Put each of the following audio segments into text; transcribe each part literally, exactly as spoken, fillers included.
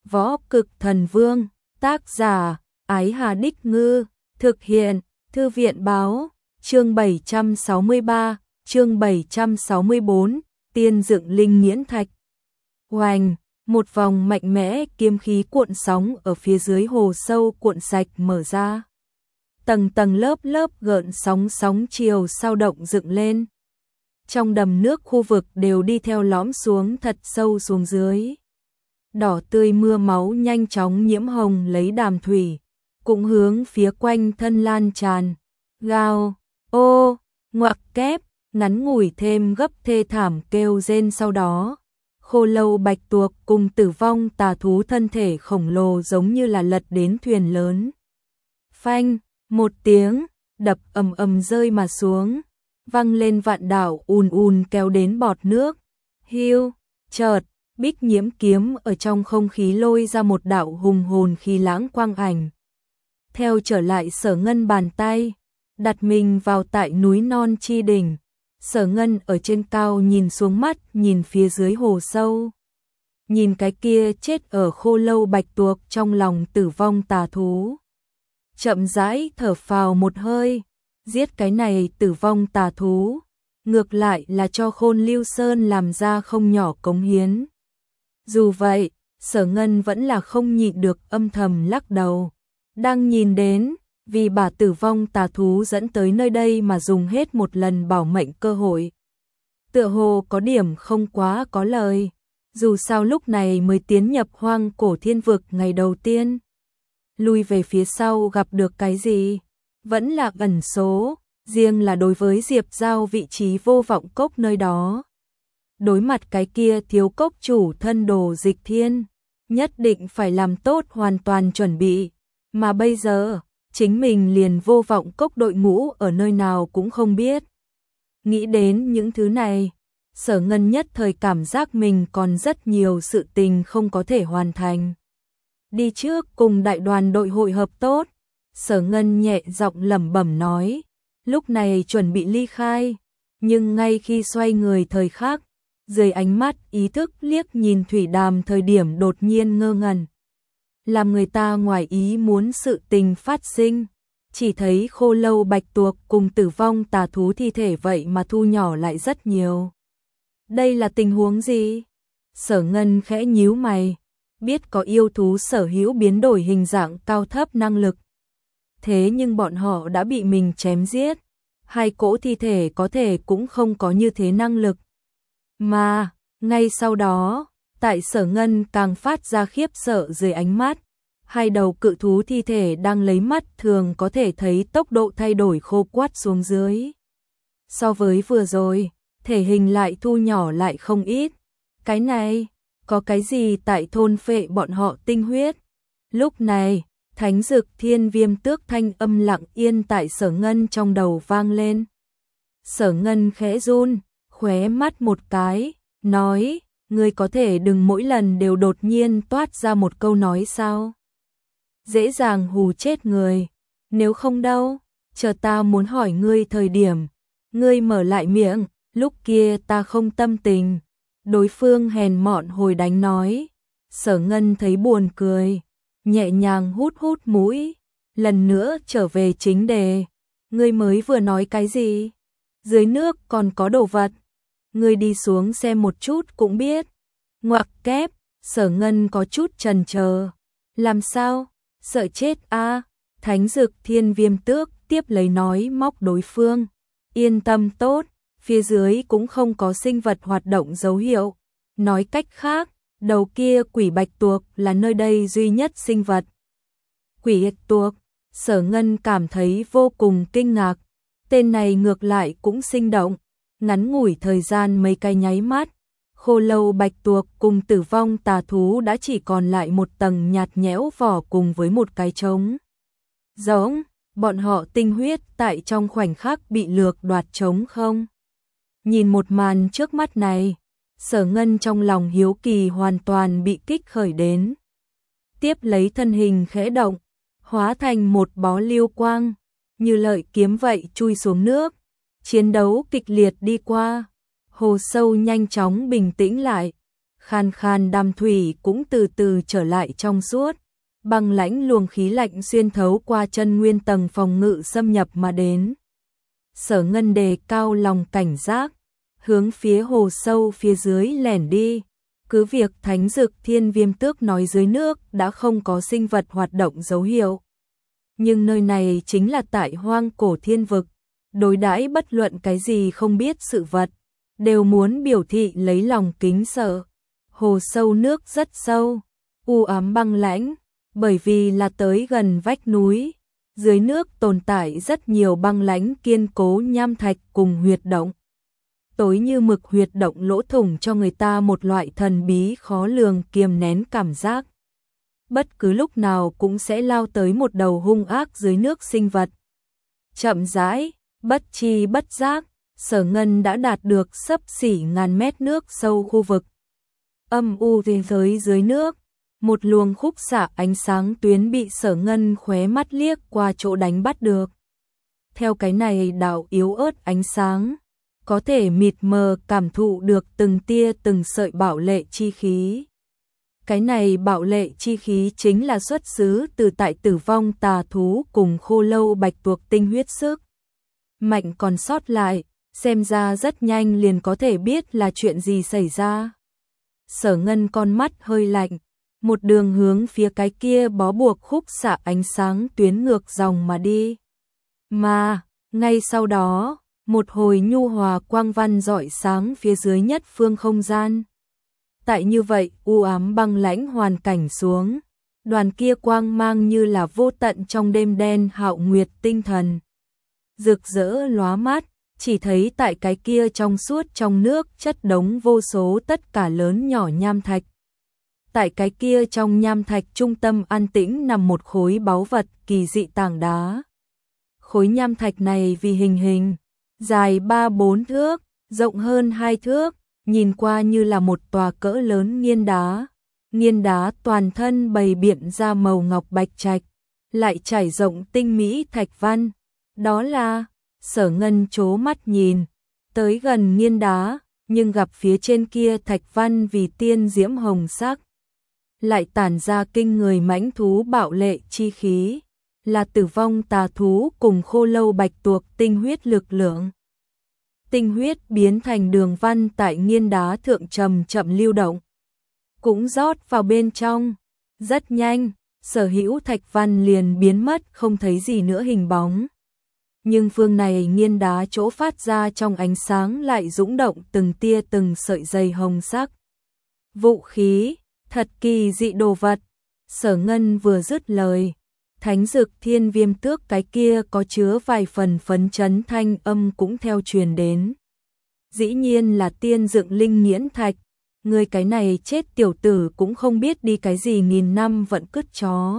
Võ Cực Thần Vương, tác giả, Ái Hà Đích Ngư, thực hiện, Thư viện Báo, chương bảy trăm sáu mươi ba, chương bảy trăm sáu mươi bốn, tiên dựng linh nghiễn thạch. Oành, một vòng mạnh mẽ kiếm khí cuộn sóng ở phía dưới hồ sâu cuộn sạch mở ra. Tầng tầng lớp lớp gợn sóng sóng chiều sao động dựng lên. Trong đầm nước khu vực đều đi theo lõm xuống thật sâu xuống dưới. Đỏ tươi mưa máu nhanh chóng nhiễm hồng lấy đàm thủy, cũng hướng phía quanh thân lan tràn. Gào, ô, ngoặc kép, ngắn ngủi thêm gấp thê thảm kêu rên sau đó. Khô lâu bạch tuộc cùng tử vong tà thú thân thể khổng lồ giống như là lật đến thuyền lớn. Phanh, một tiếng, đập ầm ầm rơi mà xuống, văng lên vạn đảo ùn ùn kéo đến bọt nước. Hiu, chợt, Bích Nhiễm kiếm ở trong không khí lôi ra một đạo hùng hồn khí lãng quang ảnh. Theo trở lại Sở Ngân bàn tay, đặt mình vào tại núi non chi đỉnh. Sở Ngân ở trên cao nhìn xuống mắt, nhìn phía dưới hồ sâu. Nhìn cái kia chết ở khô lâu bạch tuộc trong lòng tử vong tà thú. Chậm rãi thở phào một hơi, giết cái này tử vong tà thú, ngược lại là cho Khôn Lưu Sơn làm ra không nhỏ cống hiến. Dù vậy, Sở Ngân vẫn là không nhịn được âm thầm lắc đầu. Đang nhìn đến, vì bà tử vong tà thú dẫn tới nơi đây mà dùng hết một lần bảo mệnh cơ hội. Tựa hồ có điểm không quá có lời, dù sao lúc này mới tiến nhập hoang cổ thiên vực ngày đầu tiên. Lui về phía sau gặp được cái gì? Vẫn là ẩn số, riêng là đối với Diệp Giao vị trí vô vọng cốc nơi đó. Đối mặt cái kia thiếu cốc chủ thân đồ Dịch Thiên, nhất định phải làm tốt hoàn toàn chuẩn bị, mà bây giờ, chính mình liền vô vọng cốc đội ngũ ở nơi nào cũng không biết. Nghĩ đến những thứ này, Sở Ngân nhất thời cảm giác mình còn rất nhiều sự tình không có thể hoàn thành. Đi trước cùng đại đoàn đội hội hợp tốt, Sở Ngân nhẹ giọng lẩm bẩm nói, lúc này chuẩn bị ly khai, nhưng ngay khi xoay người thời khắc, dưới ánh mắt ý thức liếc nhìn Thủy Đàm thời điểm đột nhiên ngơ ngẩn. Làm người ta ngoài ý muốn sự tình phát sinh, chỉ thấy khô lâu bạch tuộc cùng tử vong tà thú thi thể vậy mà thu nhỏ lại rất nhiều. Đây là tình huống gì? Sở Ngân khẽ nhíu mày, biết có yêu thú sở hữu biến đổi hình dạng cao thấp năng lực. Thế nhưng bọn họ đã bị mình chém giết, hai cỗ thi thể có thể cũng không có như thế năng lực. Mà, ngay sau đó, tại Sở Ngân càng phát ra khiếp sợ dưới ánh mắt, hai đầu cự thú thi thể đang lấy mắt thường có thể thấy tốc độ thay đổi khô quắt xuống dưới. So với vừa rồi, thể hình lại thu nhỏ lại không ít. Cái này, có cái gì tại thôn phệ bọn họ tinh huyết? Lúc này, Thánh Dực Thiên Viêm Tước thanh âm lặng yên tại Sở Ngân trong đầu vang lên. Sở Ngân khẽ run, khóe mắt một cái, nói, ngươi có thể đừng mỗi lần đều đột nhiên toát ra một câu nói sao? Dễ dàng hù chết người, nếu không đâu, chờ ta muốn hỏi ngươi thời điểm, ngươi mở lại miệng, lúc kia ta không tâm tình. Đối phương hèn mọn hồi đánh nói. Sở Ngân thấy buồn cười, nhẹ nhàng hút hút mũi, lần nữa trở về chính đề. Ngươi mới vừa nói cái gì? Dưới nước còn có đồ vật, ngươi đi xuống xem một chút cũng biết. Ngoặc kép, Sở Ngân có chút chần chờ. Làm sao? Sợ chết a? À? Thánh Dực Thiên Viêm Tước tiếp lấy nói móc đối phương. Yên tâm tốt, phía dưới cũng không có sinh vật hoạt động dấu hiệu. Nói cách khác, đầu kia quỷ bạch tuộc là nơi đây duy nhất sinh vật. Quỷ bạch tuộc, Sở Ngân cảm thấy vô cùng kinh ngạc. Tên này ngược lại cũng sinh động. Ngắn ngủi thời gian mấy cái nháy mắt, khô lâu bạch tuộc cùng tử vong tà thú đã chỉ còn lại một tầng nhạt nhẽo vỏ cùng với một cái trống. Giống, bọn họ tinh huyết tại trong khoảnh khắc bị lược đoạt trống không? Nhìn một màn trước mắt này, Sở Ngân trong lòng hiếu kỳ hoàn toàn bị kích khởi đến. Tiếp lấy thân hình khẽ động, hóa thành một bó lưu quang, như lợi kiếm vậy chui xuống nước. Chiến đấu kịch liệt đi qua, hồ sâu nhanh chóng bình tĩnh lại. khan khan đàm thủy cũng từ từ trở lại trong suốt. Băng lãnh luồng khí lạnh xuyên thấu qua chân nguyên tầng phòng ngự xâm nhập mà đến. Sở Ngân đề cao lòng cảnh giác, hướng phía hồ sâu phía dưới lẻn đi. Cứ việc Thánh Dực Thiên Viêm Tước nói dưới nước đã không có sinh vật hoạt động dấu hiệu. Nhưng nơi này chính là tại hoang cổ thiên vực, đối đãi bất luận cái gì không biết sự vật, đều muốn biểu thị lấy lòng kính sợ. Hồ sâu nước rất sâu, u ám băng lãnh, bởi vì là tới gần vách núi. Dưới nước tồn tại rất nhiều băng lãnh kiên cố nham thạch cùng huyệt động. Tối như mực huyệt động lỗ thủng cho người ta một loại thần bí khó lường kiềm nén cảm giác. Bất cứ lúc nào cũng sẽ lao tới một đầu hung ác dưới nước sinh vật. Chậm rãi, bất chi bất giác, Sở Ngân đã đạt được xấp xỉ ngàn mét nước sâu khu vực. Âm u thế giới dưới nước, một luồng khúc xạ ánh sáng tuyến bị Sở Ngân khóe mắt liếc qua chỗ đánh bắt được. Theo cái này đạo yếu ớt ánh sáng, có thể mịt mờ cảm thụ được từng tia từng sợi bạo lệ chi khí. Cái này bạo lệ chi khí chính là xuất xứ từ tại Tử Vong Tà Thú cùng Khô Lâu Bạch Tuộc tinh huyết sức mạnh còn sót lại, xem ra rất nhanh liền có thể biết là chuyện gì xảy ra. Sở Ngân con mắt hơi lạnh, một đường hướng phía cái kia bó buộc khúc xạ ánh sáng tuyến ngược dòng mà đi. Mà, ngay sau đó, một hồi nhu hòa quang văn rọi sáng phía dưới nhất phương không gian. Tại như vậy, u ám băng lãnh hoàn cảnh xuống, đoàn kia quang mang như là vô tận trong đêm đen hạo nguyệt tinh thần. Rực rỡ lóa mắt, chỉ thấy tại cái kia trong suốt trong nước chất đống vô số tất cả lớn nhỏ nham thạch. Tại cái kia trong nham thạch trung tâm an tĩnh nằm một khối báu vật kỳ dị tảng đá. Khối nham thạch này vì hình hình, dài ba bốn thước, rộng hơn hai thước, nhìn qua như là một tòa cỡ lớn nghiên đá. Nghiên đá toàn thân bày biện ra màu ngọc bạch trạch, lại trải rộng tinh mỹ thạch văn. Đó là, Sở Ngân chố mắt nhìn, tới gần nghiên đá, nhưng gặp phía trên kia thạch văn vì tiên diễm hồng sắc. Lại tản ra kinh người mãnh thú bạo lệ chi khí, là Tử Vong Tà Thú cùng Khô Lâu Bạch Tuộc tinh huyết lực lượng. Tinh huyết biến thành đường văn tại nghiên đá thượng trầm chậm lưu động, cũng rót vào bên trong. Rất nhanh, sở hữu thạch văn liền biến mất không thấy gì nữa hình bóng. Nhưng phương này nghiên đá chỗ phát ra trong ánh sáng lại dũng động từng tia từng sợi dây hồng sắc. Vũ khí, thật kỳ dị đồ vật. Sở Ngân vừa dứt lời, Thánh Dực Thiên Viêm Tước cái kia có chứa vài phần phấn chấn thanh âm cũng theo truyền đến. Dĩ nhiên là tiên dựng linh nghiễn thạch, người cái này chết tiểu tử cũng không biết đi cái gì nghìn năm vẫn cứt chó.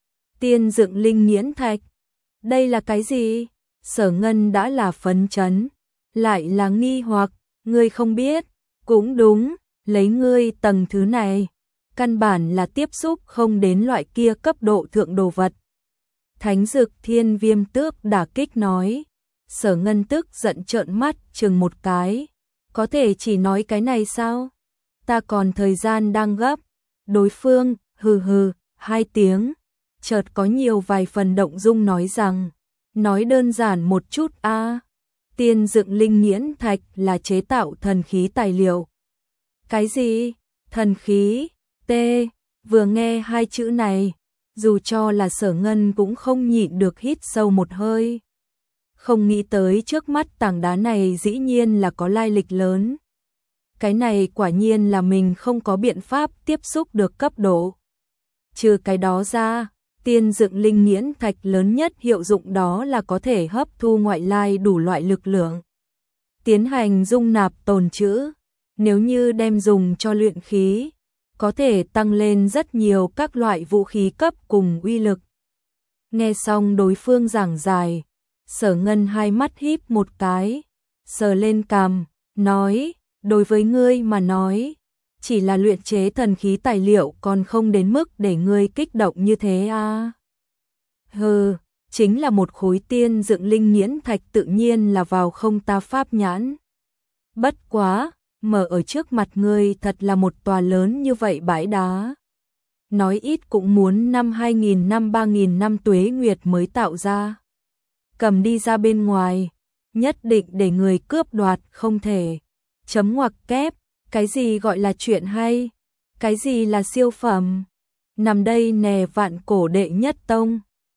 Tiên dựng linh nghiễn thạch, đây là cái gì? Sở Ngân đã là phấn chấn, lại là nghi hoặc, ngươi không biết, cũng đúng, lấy ngươi tầng thứ này, căn bản là tiếp xúc không đến loại kia cấp độ thượng đồ vật. Thánh Dực Thiên Viêm Tước đả kích nói. Sở Ngân tức giận trợn mắt chừng một cái, có thể chỉ nói cái này sao? Ta còn thời gian đang gấp. Đối phương hừ hừ hai tiếng, chợt có nhiều vài phần động dung nói rằng, nói đơn giản một chút a, à, tiên dựng linh nghiễn thạch là chế tạo thần khí tài liệu. Cái gì? Thần khí? T, vừa nghe hai chữ này, dù cho là Sở Ngân cũng không nhịn được hít sâu một hơi. Không nghĩ tới trước mắt tảng đá này dĩ nhiên là có lai lịch lớn. Cái này quả nhiên là mình không có biện pháp tiếp xúc được cấp độ. Trừ cái đó ra, tiên dựng linh nghiễn thạch lớn nhất hiệu dụng đó là có thể hấp thu ngoại lai đủ loại lực lượng, tiến hành dung nạp tồn trữ. Nếu như đem dùng cho luyện khí, có thể tăng lên rất nhiều các loại vũ khí cấp cùng uy lực. Nghe xong đối phương giảng giải, Sở Ngân hai mắt híp một cái, sờ lên cằm, nói, đối với ngươi mà nói, chỉ là luyện chế thần khí tài liệu còn không đến mức để ngươi kích động như thế à. Hừ, chính là một khối tiên dựng linh nghiễn thạch tự nhiên là vào không ta pháp nhãn. Bất quá, mở ở trước mặt ngươi thật là một tòa lớn như vậy bãi đá. Nói ít cũng muốn năm hai nghìn năm ba nghìn năm tuế nguyệt mới tạo ra. Cầm đi ra bên ngoài, nhất định để người cướp đoạt không thể. Chấm ngoặc kép, cái gì gọi là chuyện hay? Cái gì là siêu phẩm? Nằm đây nè vạn cổ đệ nhất tông.